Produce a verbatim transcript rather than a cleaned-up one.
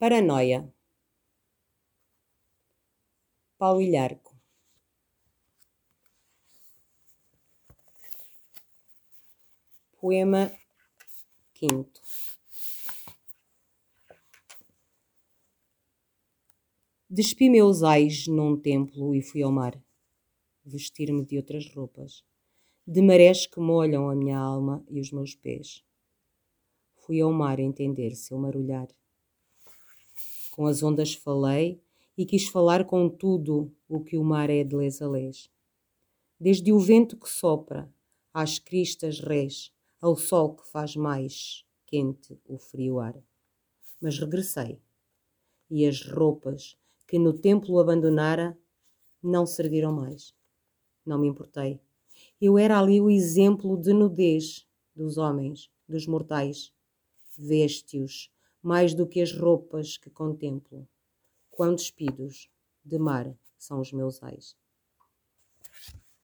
Paranoia. Paulo Ilharco. Poema quinto. Despi meus ais num templo e fui ao mar, vestir-me de outras roupas, de marés que molham a minha alma e os meus pés. Fui ao mar entender seu marulhar. Com as ondas falei e quis falar com tudo o que o mar é de les a les. Desde o vento que sopra, às cristas rés, ao sol que faz mais quente o frio ar. Mas regressei, e as roupas que no templo abandonara não serviram mais. Não me importei. Eu era ali o exemplo de nudez dos homens, dos mortais. Veste-os mais do que as roupas que contemplo. Quão despidos de mar são os meus ais.